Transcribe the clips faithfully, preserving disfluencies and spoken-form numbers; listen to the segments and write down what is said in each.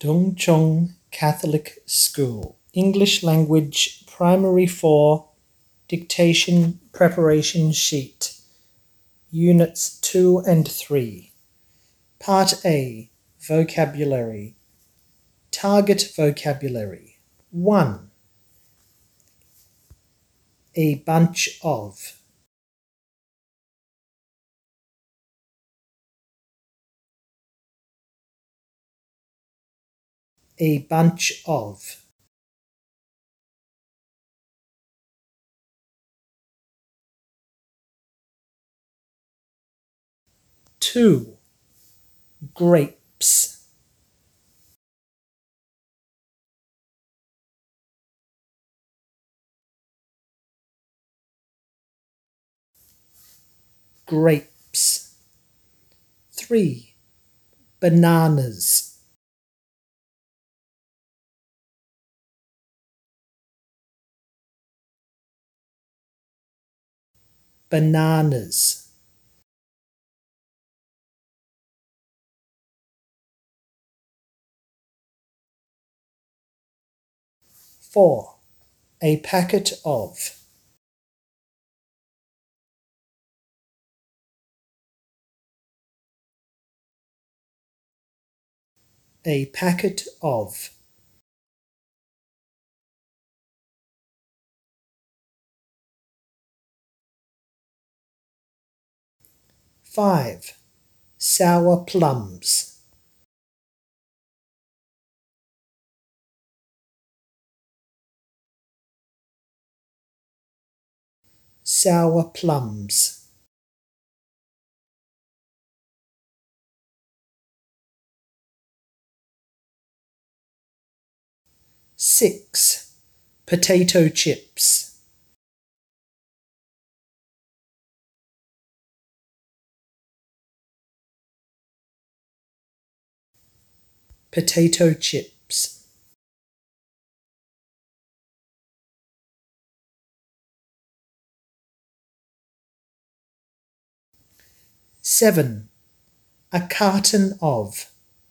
Tung Chung Catholic School, English Language Primary four, Dictation Preparation Sheet, Units two and three. Part A, Vocabulary. Target Vocabulary. one. A bunch of. A bunch of. two. Grapes. Grapes. three. Bananas. Bananas. four. A packet of. A packet of. five. Sour plums. Sour plums. six. Potato chips. Potato chips. seven. A carton of.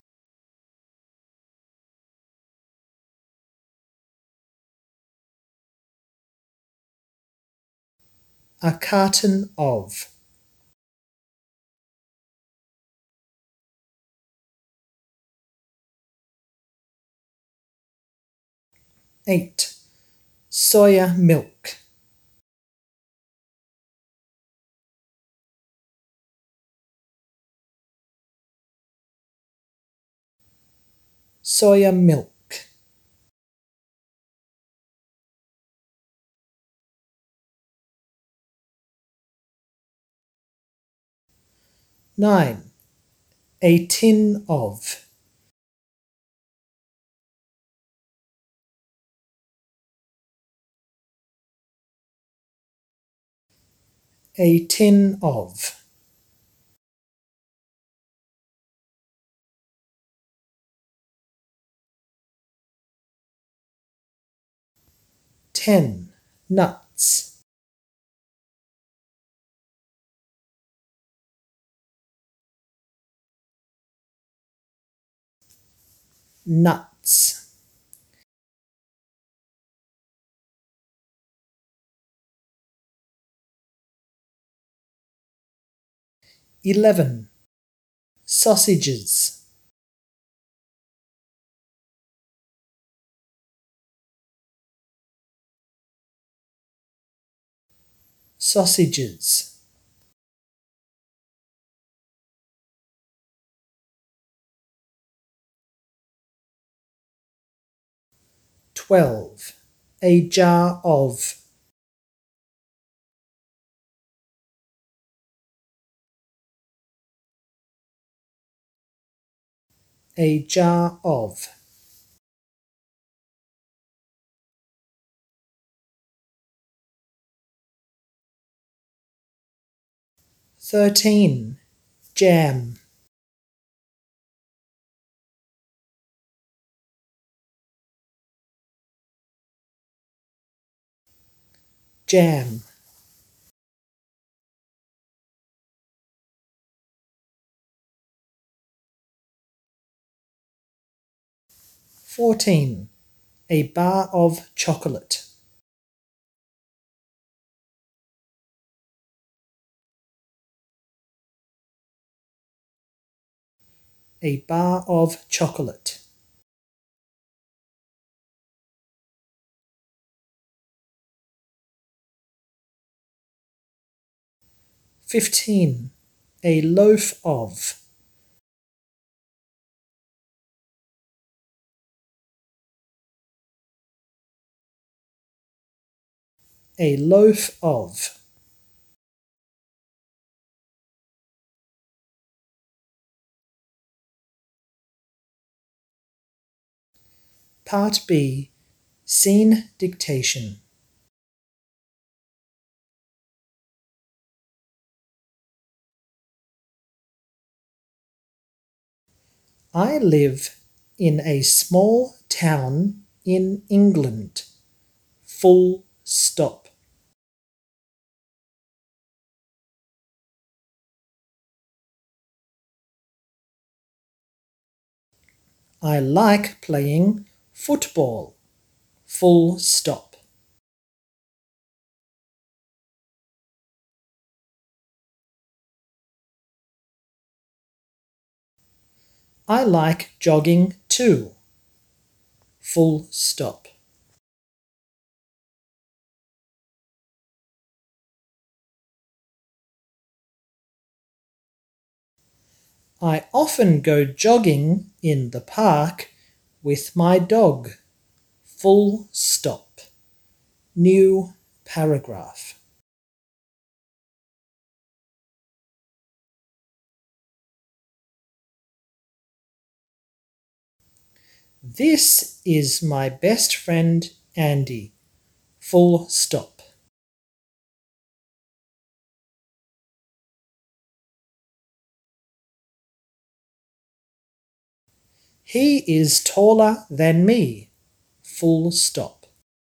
A carton of. eight. Soya milk. Soya milk. nine. A tin of. A tin of. ten. Nuts. Nuts. eleven. Sausages. Sausages. twelve. A jar of. A jar of. thirteen. Jam. Jam. fourteen. A bar of chocolate. A bar of chocolate. Fifteen. A loaf of. A loaf of. Part B. Scene dictation. I live in a small town in England. Full stop. I like playing football. Full stop. I like jogging too. Full stop. I often go jogging in the park with my dog. Full stop. New paragraph. This is my best friend Andy. Full stop. He is taller than me. Full stop.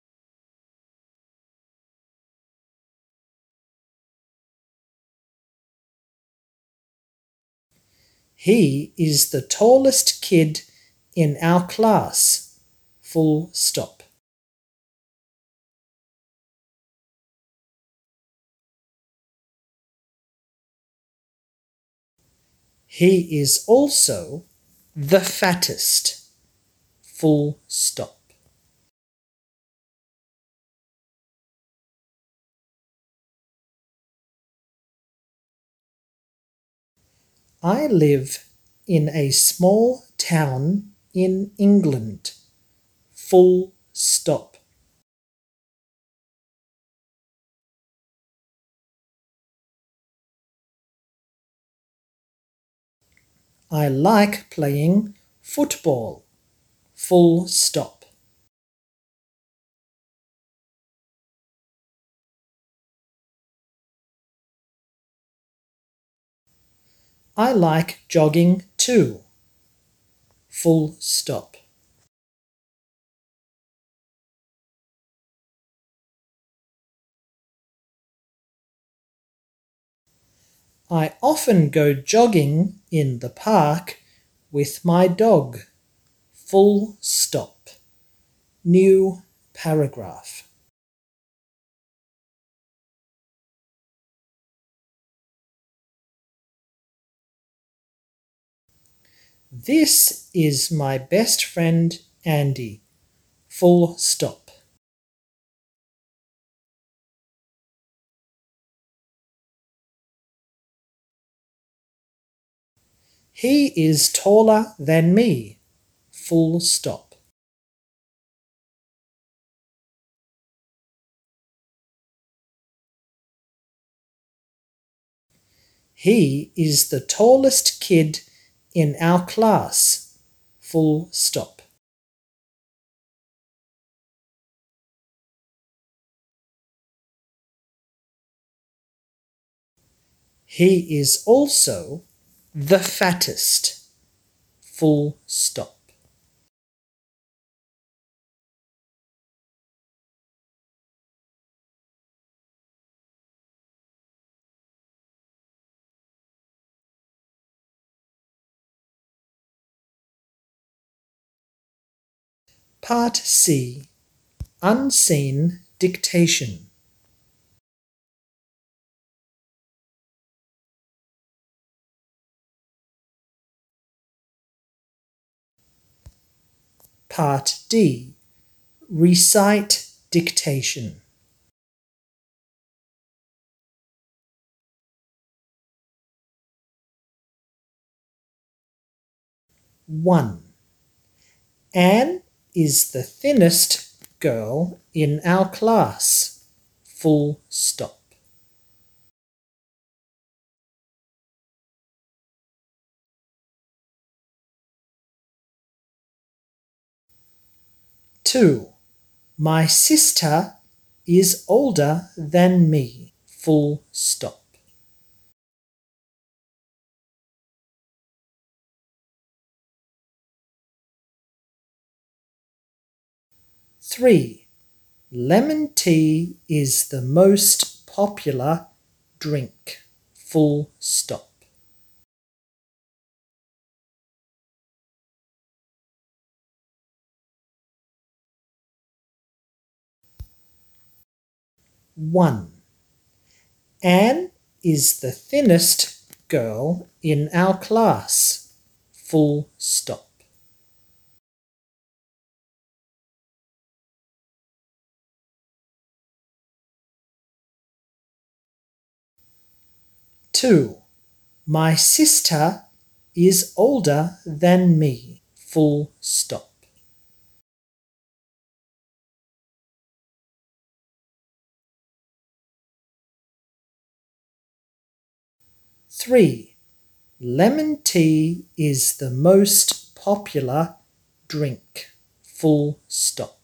He is the tallest kid in our class. Full stop. He is also the fattest. Full stop. I live in a small town in England. Full stop. I like playing football. Full stop. I like jogging too. Full stop. I often go jogging in the park with my dog. Full stop. New paragraph. This is my best friend Andy. Full stop. He is taller than me. Full stop. He is the tallest kid in our class. Full stop. He is also the fattest. Full stop. Part C. Unseen dictation. Part D. Recite dictation. one. Anne is the thinnest girl in our class. Full stop. two. My sister is older than me. Full stop. three. Lemon tea is the most popular drink. Full stop. one. Anne is the thinnest girl in our class. Full stop. two. My sister is older than me. Full stop. three. Lemon tea is the most popular drink. Full stop.